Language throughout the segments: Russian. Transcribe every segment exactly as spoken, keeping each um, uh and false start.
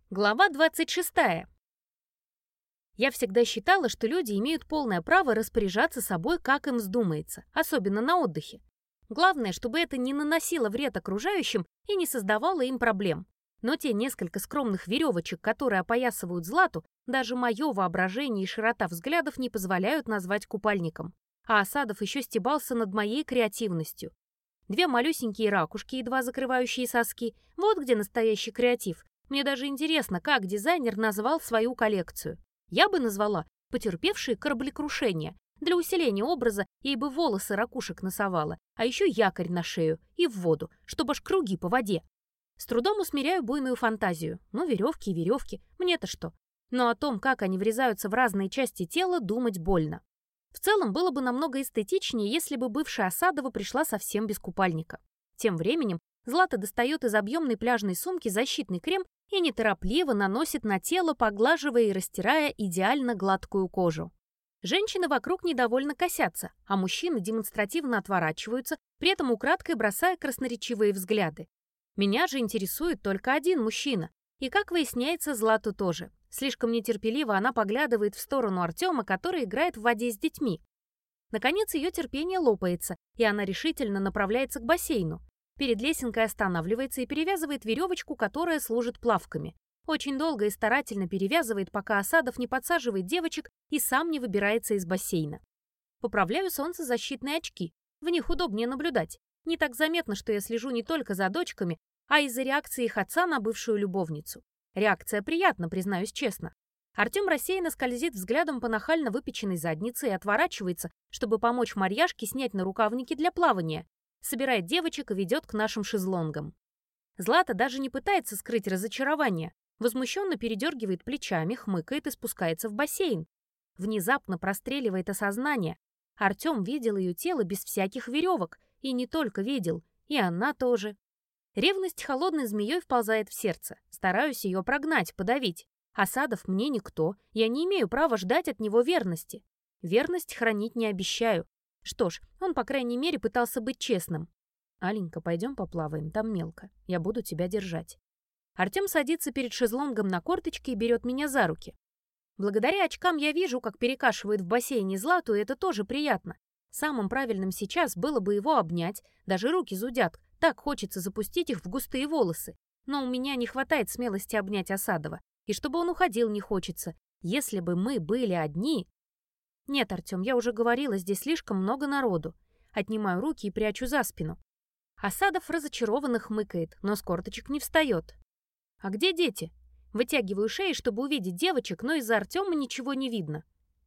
Глава двадцать шестая. Я всегда считала, что люди имеют полное право распоряжаться собой, как им вздумается, особенно на отдыхе. Главное, чтобы это не наносило вред окружающим и не создавало им проблем. Но те несколько скромных веревочек, которые опоясывают Злату, даже мое воображение и широта взглядов не позволяют назвать купальником. А Асадов еще стебался над моей креативностью. Две малюсенькие ракушки, едва закрывающие соски, вот где настоящий креатив. Мне даже интересно, как дизайнер назвал свою коллекцию. Я бы назвала «потерпевшие кораблекрушение». Для усиления образа ей бы волосы ракушек насовала, а еще якорь на шею и в воду, чтобы аж круги по воде. С трудом усмиряю буйную фантазию. Ну, веревки и веревки, мне-то что? Но о том, как они врезаются в разные части тела, думать больно. В целом, было бы намного эстетичнее, если бы бывшая Асадова пришла совсем без купальника. Тем временем Злата достает из объемной пляжной сумки защитный крем и неторопливо наносит на тело, поглаживая и растирая идеально гладкую кожу. Женщины вокруг недовольно косятся, а мужчины демонстративно отворачиваются, при этом украдкой бросая красноречивые взгляды. Меня же интересует только один мужчина. И, как выясняется, Злату тоже. Слишком нетерпеливо она поглядывает в сторону Артема, который играет в воде с детьми. Наконец, ее терпение лопается, и она решительно направляется к бассейну. Перед лесенкой останавливается и перевязывает веревочку, которая служит плавками. Очень долго и старательно перевязывает, пока Асадов не подсаживает девочек и сам не выбирается из бассейна. Поправляю солнцезащитные очки. В них удобнее наблюдать. Не так заметно, что я слежу не только за дочками, а из-за реакции их отца на бывшую любовницу. Реакция приятна, признаюсь честно. Артем рассеянно скользит взглядом по нахально выпеченной заднице и отворачивается, чтобы помочь Марьяшке снять нарукавники для плавания. Собирает девочек и ведет к нашим шезлонгам. Злата даже не пытается скрыть разочарование. Возмущенно передергивает плечами, хмыкает и спускается в бассейн. Внезапно простреливает осознание. Артем видел ее тело без всяких веревок. И не только видел, и она тоже. Ревность холодной змеей вползает в сердце. Стараюсь ее прогнать, подавить. Асадов мне никто, я не имею права ждать от него верности. Верность хранить не обещаю. Что ж, он, по крайней мере, пытался быть честным. «Аленька, пойдем поплаваем, там мелко. Я буду тебя держать». Артем садится перед шезлонгом на корточки и берет меня за руки. Благодаря очкам я вижу, как перекашивает в бассейне Злату, и это тоже приятно. Самым правильным сейчас было бы его обнять, даже руки зудят, так хочется запустить их в густые волосы. Но у меня не хватает смелости обнять Асадова, и чтобы он уходил, не хочется. Если бы мы были одни... Нет, Артем, я уже говорила, здесь слишком много народу. Отнимаю руки и прячу за спину. Асадов разочарованно хмыкает, но с корточек не встает. А где дети? Вытягиваю шею, чтобы увидеть девочек, но из-за Артема ничего не видно.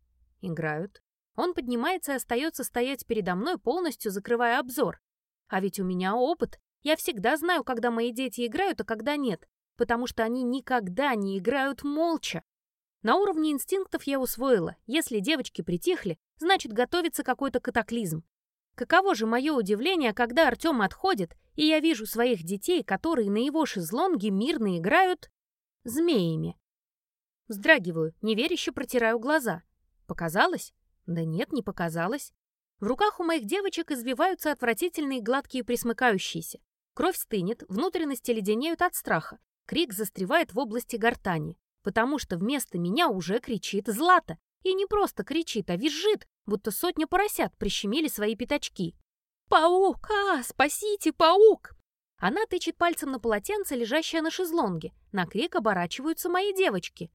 Играют. Он поднимается и остается стоять передо мной, полностью закрывая обзор. А ведь у меня опыт. Я всегда знаю, когда мои дети играют, а когда нет, потому что они никогда не играют молча. На уровне инстинктов я усвоила, если девочки притихли, значит, готовится какой-то катаклизм. Каково же мое удивление, когда Артем отходит, и я вижу своих детей, которые на его шезлонге мирно играют змеями. Вздрагиваю, неверяще протираю глаза. Показалось? Да нет, не показалось. В руках у моих девочек извиваются отвратительные гладкие присмыкающиеся. Кровь стынет, внутренности леденеют от страха. Крик застревает в области гортани, потому что вместо меня уже кричит Злата. И не просто кричит, а визжит, будто сотня поросят прищемили свои пятачки. «Паук! А, спасите, паук!» Она тычет пальцем на полотенце, лежащее на шезлонге. На крик оборачиваются мои девочки.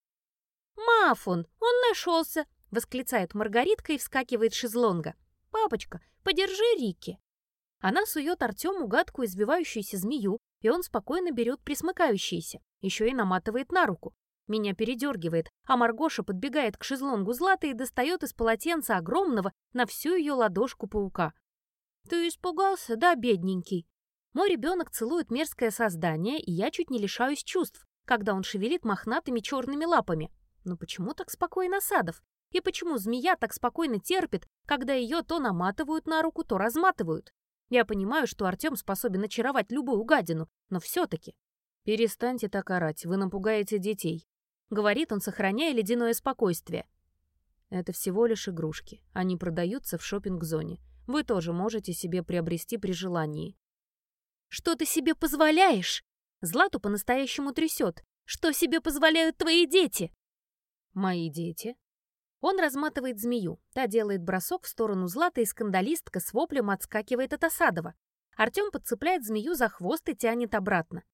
«Мафон, он нашелся!» — восклицает Маргаритка и вскакивает с шезлонга. «Папочка, подержи Рики!» Она сует Артему гадкую извивающуюся змею, и он спокойно берет присмыкающиеся, еще и наматывает на руку. Меня передергивает, а Маргоша подбегает к шезлонгу Златы и достает из полотенца огромного на всю ее ладошку паука. «Ты испугался, да, бедненький?» Мой ребенок целует мерзкое создание, и я чуть не лишаюсь чувств, когда он шевелит мохнатыми черными лапами. Но почему так спокойно Асадов? И почему змея так спокойно терпит, когда ее то наматывают на руку, то разматывают? Я понимаю, что Артем способен очаровать любую гадину, но все-таки... «Перестаньте так орать, вы напугаете детей», — говорит он, сохраняя ледяное спокойствие. «Это всего лишь игрушки. Они продаются в шоппинг-зоне. Вы тоже можете себе приобрести при желании». «Что ты себе позволяешь?» Злату по-настоящему трясет. Что себе позволяют твои дети?» «Мои дети?» Он разматывает змею. Та делает бросок в сторону Златы, и скандалистка с воплем отскакивает от Осадова. Артем подцепляет змею за хвост и тянет обратно.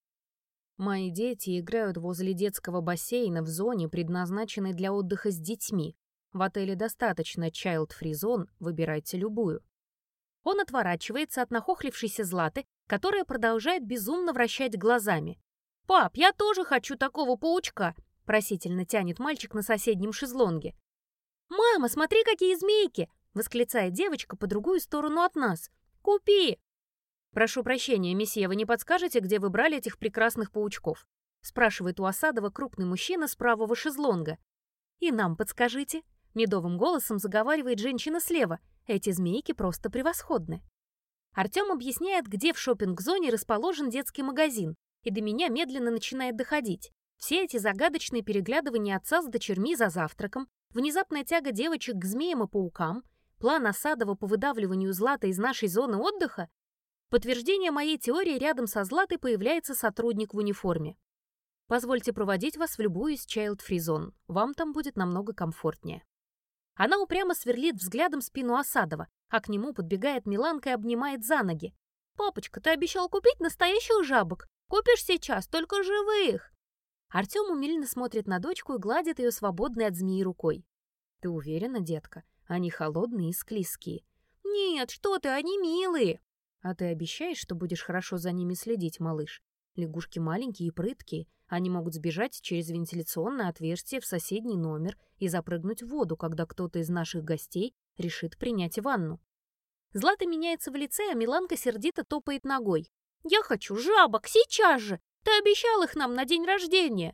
«Мои дети играют возле детского бассейна в зоне, предназначенной для отдыха с детьми. В отеле достаточно child-free зон, выбирайте любую». Он отворачивается от нахохлившейся Златы, которая продолжает безумно вращать глазами. «Пап, я тоже хочу такого паучка!» — просительно тянет мальчик на соседнем шезлонге. «Мама, смотри, какие змейки!» — восклицает девочка по другую сторону от нас. «Купи!» «Прошу прощения, месье, вы не подскажете, где вы брали этих прекрасных паучков?» — спрашивает у Осадова крупный мужчина с правого шезлонга. «И нам подскажите!» — медовым голосом заговаривает женщина слева. «Эти змейки просто превосходны!» Артем объясняет, где в шопинг-зоне расположен детский магазин, и до меня медленно начинает доходить. Все эти загадочные переглядывания отца с дочерьми за завтраком, внезапная тяга девочек к змеям и паукам, план Осадова по выдавливанию Златы из нашей зоны отдыха. Подтверждение моей теории: рядом со Златой появляется сотрудник в униформе. «Позвольте проводить вас в любую из child-free зон. Вам там будет намного комфортнее». Она упрямо сверлит взглядом спину Осадова, а к нему подбегает Миланка и обнимает за ноги. «Папочка, ты обещал купить настоящих жабок. Купишь сейчас, только живых!» Артем умильно смотрит на дочку и гладит ее свободной от змеи рукой. «Ты уверена, детка? Они холодные и склизкие». «Нет, что ты, они милые!» «А ты обещаешь, что будешь хорошо за ними следить, малыш? Лягушки маленькие и прыткие. Они могут сбежать через вентиляционное отверстие в соседний номер и запрыгнуть в воду, когда кто-то из наших гостей решит принять ванну». Злата меняется в лице, а Миланка сердито топает ногой. «Я хочу жабок, сейчас же! Ты обещал их нам на день рождения!»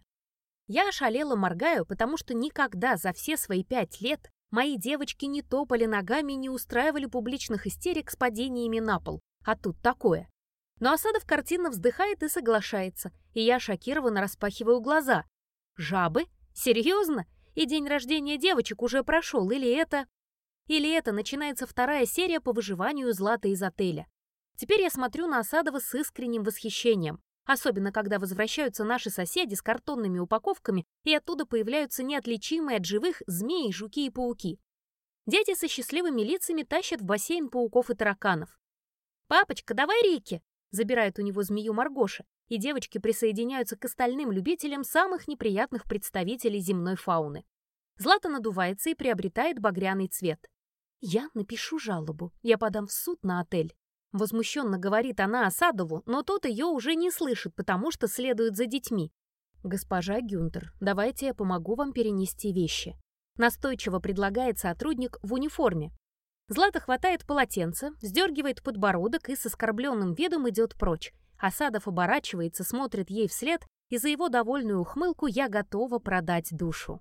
Я ошалела моргаю, потому что никогда за все свои пять лет мои девочки не топали ногами и не устраивали публичных истерик с падениями на пол. А тут такое. Но Осадов картинно вздыхает и соглашается, и я шокированно распахиваю глаза. «Жабы? Серьезно? И день рождения девочек уже прошел, или это...» Или это начинается вторая серия по выживанию Златы из отеля. Теперь я смотрю на Осадова с искренним восхищением, особенно когда возвращаются наши соседи с картонными упаковками, и оттуда появляются неотличимые от живых змеи, жуки и пауки. Дети со счастливыми лицами тащат в бассейн пауков и тараканов. «Папочка, давай Рики!» — забирает у него змею Маргоша, и девочки присоединяются к остальным любителям самых неприятных представителей земной фауны. Злата надувается и приобретает багряный цвет. «Я напишу жалобу, я подам в суд на отель». Возмущенно говорит она Осадову, но тот ее уже не слышит, потому что следует за детьми. «Госпожа Гюнтер, давайте я помогу вам перенести вещи», настойчиво предлагает сотрудник в униформе. Злата хватает полотенце, вздергивает подбородок и с оскорбленным видом идет прочь. Осадов оборачивается, смотрит ей вслед, и за его довольную ухмылку я готова продать душу.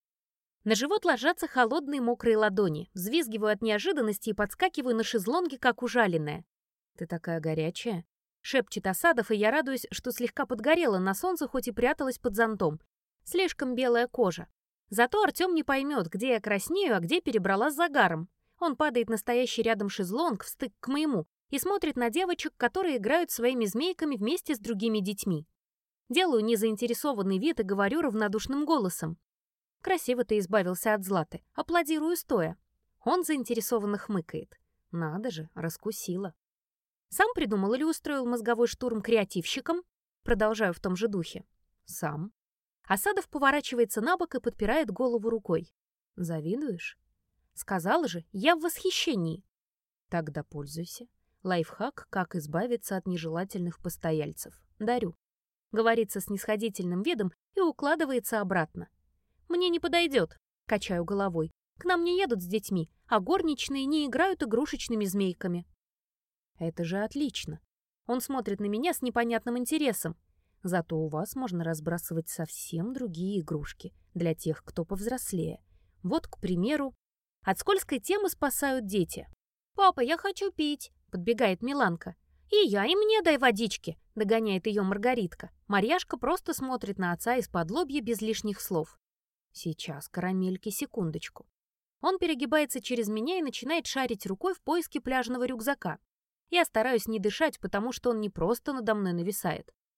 На живот ложатся холодные мокрые ладони, взвизгиваю от неожиданности и подскакиваю на шезлонге, как ужаленная. «Ты такая горячая», — шепчет Осадов, и я радуюсь, что слегка подгорела на солнце, хоть и пряталась под зонтом. Слишком белая кожа. Зато Артем не поймет, где я краснею, а где перебрала с загаром. Он падает на стоящий рядом шезлонг, встык к моему, и смотрит на девочек, которые играют своими змейками вместе с другими детьми. Делаю незаинтересованный вид и говорю равнодушным голосом. «Красиво ты избавился от Златы. Аплодирую стоя». Он заинтересованно хмыкает. «Надо же, раскусила». «Сам придумал или устроил мозговой штурм креативщиком?» Продолжаю в том же духе. «Сам». Осадов поворачивается на бок и подпирает голову рукой. «Завидуешь?» «Сказала же, я в восхищении». «Тогда пользуйся. Лайфхак, как избавиться от нежелательных постояльцев. Дарю». Говорится с снисходительным видом и укладывается обратно. «Мне не подойдет», — качаю головой. «К нам не едут с детьми, а горничные не играют игрушечными змейками». «Это же отлично». Он смотрит на меня с непонятным интересом. «Зато у вас можно разбрасывать совсем другие игрушки для тех, кто повзрослее. Вот, к примеру, от скользкой темы спасают дети». «Папа, я хочу пить», — подбегает Миланка. «И я, и мне дай водички», — догоняет ее Маргаритка. Марьяшка просто смотрит на отца из-под лобья без лишних слов. «Сейчас, карамельки, секундочку». Он перегибается через меня и начинает шарить рукой в поиске пляжного рюкзака. Я стараюсь не дышать, потому что он не просто надо мной нависает.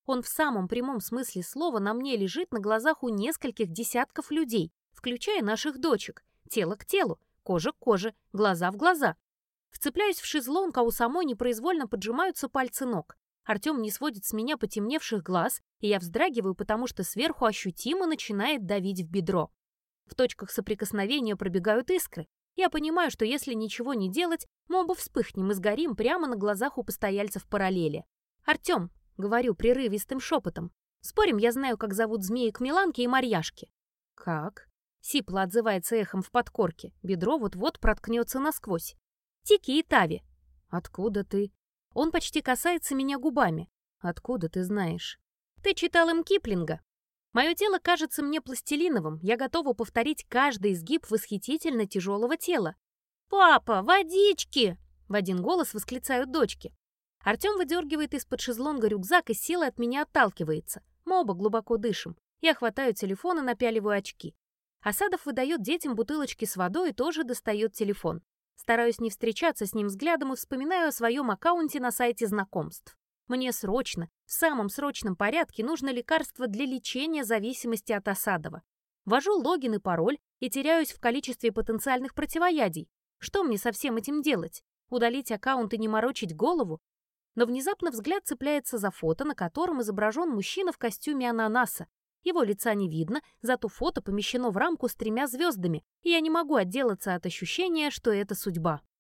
Он в самом прямом смысле слова на мне лежит на глазах у нескольких десятков людей, включая наших дочек. Тело к телу, кожа к коже, глаза в глаза. Вцепляюсь в шезлонг, а у самой непроизвольно поджимаются пальцы ног. Артем не сводит с меня потемневших глаз, и я вздрагиваю, потому что сверху ощутимо начинает давить в бедро. В точках соприкосновения пробегают искры. Я понимаю, что если ничего не делать, мы оба вспыхнем и сгорим прямо на глазах у постояльцев параллели. «Артем», — говорю прерывистым шепотом, — «спорим, я знаю, как зовут змеек Миланки и Марьяшки». «Как?» — сипло отзывается эхом в подкорке. Бедро вот-вот проткнется насквозь. «Тики и Тави». «Откуда ты?» Он почти касается меня губами. «Откуда ты знаешь?» «Ты читал им Киплинга». Мое тело кажется мне пластилиновым, я готова повторить каждый изгиб восхитительно тяжелого тела. «Папа, водички!» — в один голос восклицают дочки. Артем выдергивает из-под шезлонга рюкзак и с силой от меня отталкивается. Мы оба глубоко дышим. Я хватаю телефон и напяливаю очки. Асадов выдает детям бутылочки с водой и тоже достает телефон. Стараюсь не встречаться с ним взглядом и вспоминаю о своем аккаунте на сайте знакомств. Мне срочно, в самом срочном порядке нужно лекарство для лечения зависимости от Асадова. Ввожу логин и пароль и теряюсь в количестве потенциальных противоядий. Что мне со всем этим делать? Удалить аккаунт и не морочить голову? Но внезапно взгляд цепляется за фото, на котором изображен мужчина в костюме ананаса. Его лица не видно, зато фото помещено в рамку с тремя звездами, и я не могу отделаться от ощущения, что это судьба.